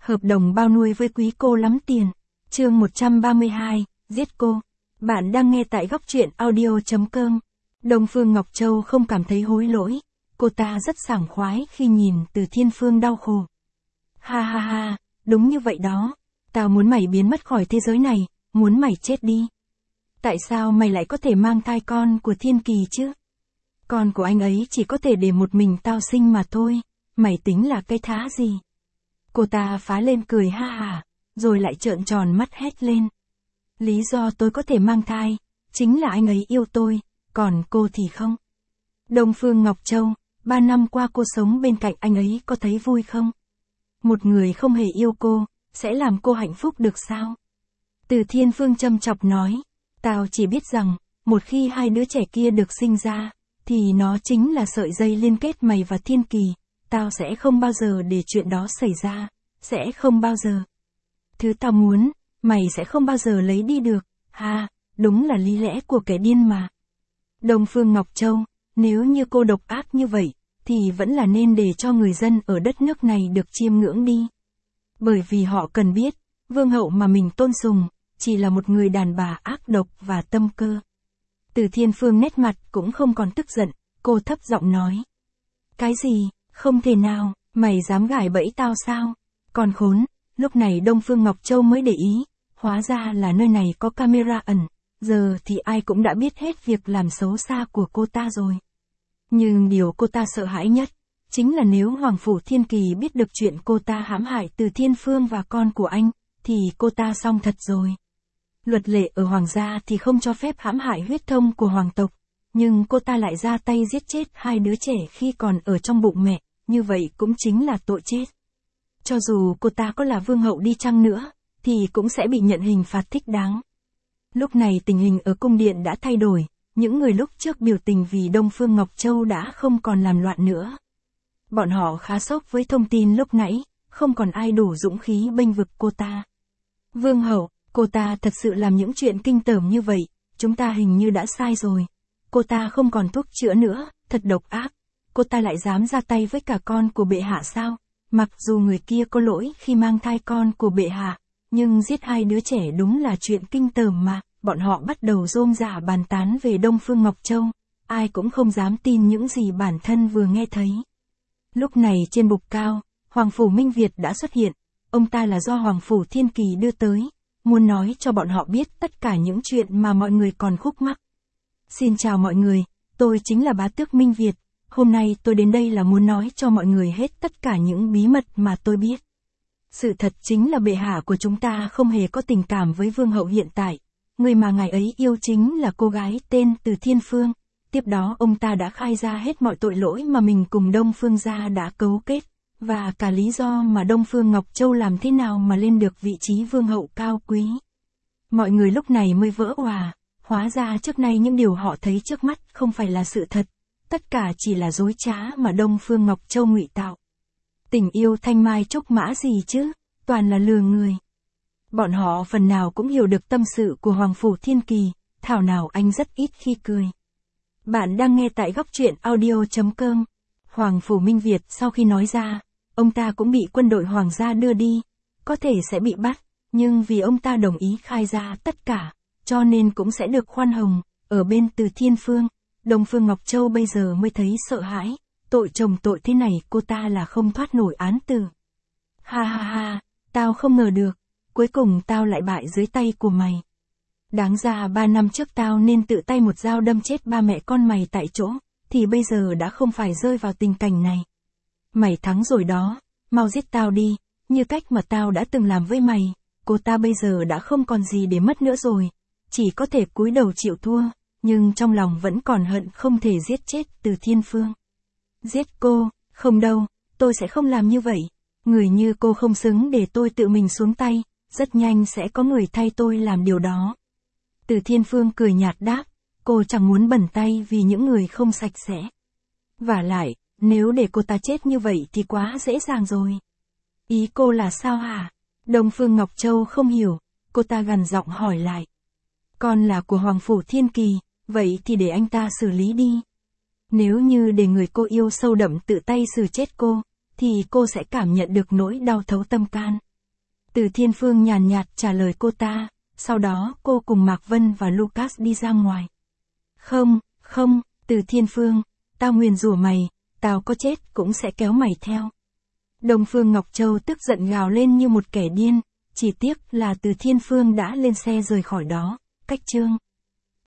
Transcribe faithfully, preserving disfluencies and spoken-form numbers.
Hợp đồng bao nuôi với quý cô lắm tiền. Chương một trăm ba mươi hai, giết cô. Bạn đang nghe tại góc truyện audio.com. Đông Phương Ngọc Châu không cảm thấy hối lỗi. Cô ta rất sảng khoái khi nhìn Từ Thiên Phương đau khổ. Ha ha ha, đúng như vậy đó. Tao muốn mày biến mất khỏi thế giới này, muốn mày chết đi. Tại sao mày lại có thể mang thai con của Thiên Kỳ chứ? Con của anh ấy chỉ có thể để một mình tao sinh mà thôi. Mày tính là cái thá gì? Cô ta phá lên cười ha hả, rồi lại trợn tròn mắt hét lên. Lý do tôi có thể mang thai, chính là anh ấy yêu tôi, còn cô thì không. Đông Phương Ngọc Châu, ba năm qua cô sống bên cạnh anh ấy có thấy vui không? Một người không hề yêu cô, sẽ làm cô hạnh phúc được sao? Từ Thiên Phương châm chọc nói, tao chỉ biết rằng, một khi hai đứa trẻ kia được sinh ra, thì nó chính là sợi dây liên kết mày và Thiên Kỳ. Tao sẽ không bao giờ để chuyện đó xảy ra, sẽ không bao giờ. Thứ tao muốn, mày sẽ không bao giờ lấy đi được, ha, đúng là lý lẽ của kẻ điên mà. Đông Phương Ngọc Châu, nếu như cô độc ác như vậy, thì vẫn là nên để cho người dân ở đất nước này được chiêm ngưỡng đi. Bởi vì họ cần biết, vương hậu mà mình tôn sùng, chỉ là một người đàn bà ác độc và tâm cơ. Từ Thiên Phương nét mặt cũng không còn tức giận, cô thấp giọng nói. Cái gì? Không thể nào, mày dám gài bẫy tao sao? Còn khốn, lúc này Đông Phương Ngọc Châu mới để ý, hóa ra là nơi này có camera ẩn, giờ thì ai cũng đã biết hết việc làm xấu xa của cô ta rồi. Nhưng điều cô ta sợ hãi nhất, chính là nếu Hoàng Phủ Thiên Kỳ biết được chuyện cô ta hãm hại Từ Thiên Phương và con của anh, thì cô ta xong thật rồi. Luật lệ ở Hoàng gia thì không cho phép hãm hại huyết thống của Hoàng tộc. Nhưng cô ta lại ra tay giết chết hai đứa trẻ khi còn ở trong bụng mẹ, như vậy cũng chính là tội chết. Cho dù cô ta có là vương hậu đi chăng nữa, thì cũng sẽ bị nhận hình phạt thích đáng. Lúc này tình hình ở cung điện đã thay đổi, những người lúc trước biểu tình vì Đông Phương Ngọc Châu đã không còn làm loạn nữa. Bọn họ khá sốc với thông tin lúc nãy, không còn ai đủ dũng khí bênh vực cô ta. Vương hậu, cô ta thật sự làm những chuyện kinh tởm như vậy, chúng ta hình như đã sai rồi. Cô ta không còn thuốc chữa nữa, thật độc ác. Cô ta lại dám ra tay với cả con của bệ hạ sao? Mặc dù người kia có lỗi khi mang thai con của bệ hạ, nhưng giết hai đứa trẻ đúng là chuyện kinh tởm mà. Bọn họ bắt đầu rôm rả bàn tán về Đông Phương Ngọc Châu. Ai cũng không dám tin những gì bản thân vừa nghe thấy. Lúc này trên bục cao, Hoàng Phủ Minh Việt đã xuất hiện. Ông ta là do Hoàng Phủ Thiên Kỳ đưa tới, muốn nói cho bọn họ biết tất cả những chuyện mà mọi người còn khúc mắc. Xin chào mọi người, tôi chính là bá tước Minh Việt, hôm nay tôi đến đây là muốn nói cho mọi người hết tất cả những bí mật mà tôi biết. Sự thật chính là bệ hạ của chúng ta không hề có tình cảm với vương hậu hiện tại, người mà ngài ấy yêu chính là cô gái tên Từ Thiên Phương, tiếp đó ông ta đã khai ra hết mọi tội lỗi mà mình cùng Đông Phương gia đã cấu kết, và cả lý do mà Đông Phương Ngọc Châu làm thế nào mà lên được vị trí vương hậu cao quý. Mọi người lúc này mới vỡ òa. Hóa ra trước nay những điều họ thấy trước mắt không phải là sự thật, tất cả chỉ là dối trá mà Đông Phương Ngọc Châu ngụy tạo. Tình yêu thanh mai trúc mã gì chứ, toàn là lừa người. Bọn họ phần nào cũng hiểu được tâm sự của Hoàng Phủ Thiên Kỳ, thảo nào anh rất ít khi cười. Bạn đang nghe tại góc truyện audio.com. Hoàng Phủ Minh Việt sau khi nói ra, ông ta cũng bị quân đội Hoàng gia đưa đi, có thể sẽ bị bắt, nhưng vì ông ta đồng ý khai ra tất cả, cho nên cũng sẽ được khoan hồng. Ở bên Từ Thiên Phương, Đông Phương Ngọc Châu bây giờ mới thấy sợ hãi, tội chồng tội thế này cô ta là không thoát nổi án tử. Ha ha ha, tao không ngờ được, cuối cùng tao lại bại dưới tay của mày. Đáng ra ba năm trước tao nên tự tay một dao đâm chết ba mẹ con mày tại chỗ, thì bây giờ đã không phải rơi vào tình cảnh này. Mày thắng rồi đó, mau giết tao đi, như cách mà tao đã từng làm với mày, cô ta bây giờ đã không còn gì để mất nữa rồi. Chỉ có thể cúi đầu chịu thua, nhưng trong lòng vẫn còn hận không thể giết chết Từ Thiên Phương. Giết cô, không đâu, tôi sẽ không làm như vậy. Người như cô không xứng để tôi tự mình xuống tay, rất nhanh sẽ có người thay tôi làm điều đó. Từ Thiên Phương cười nhạt đáp, cô chẳng muốn bẩn tay vì những người không sạch sẽ. Vả lại, nếu để cô ta chết như vậy thì quá dễ dàng rồi. Ý cô là sao hả? Đông Phương Ngọc Châu không hiểu, cô ta gằn giọng hỏi lại. Con là của Hoàng Phủ Thiên Kỳ, vậy thì để anh ta xử lý đi. Nếu như để người cô yêu sâu đậm tự tay xử chết cô, thì cô sẽ cảm nhận được nỗi đau thấu tâm can. Từ Thiên Phương nhàn nhạt trả lời cô ta, sau đó cô cùng Mạc Vân và Lucas đi ra ngoài. Không, không, Từ Thiên Phương, tao nguyền rủa mày, tao có chết cũng sẽ kéo mày theo. Đông Phương Ngọc Châu tức giận gào lên như một kẻ điên, chỉ tiếc là Từ Thiên Phương đã lên xe rời khỏi đó, cách chương.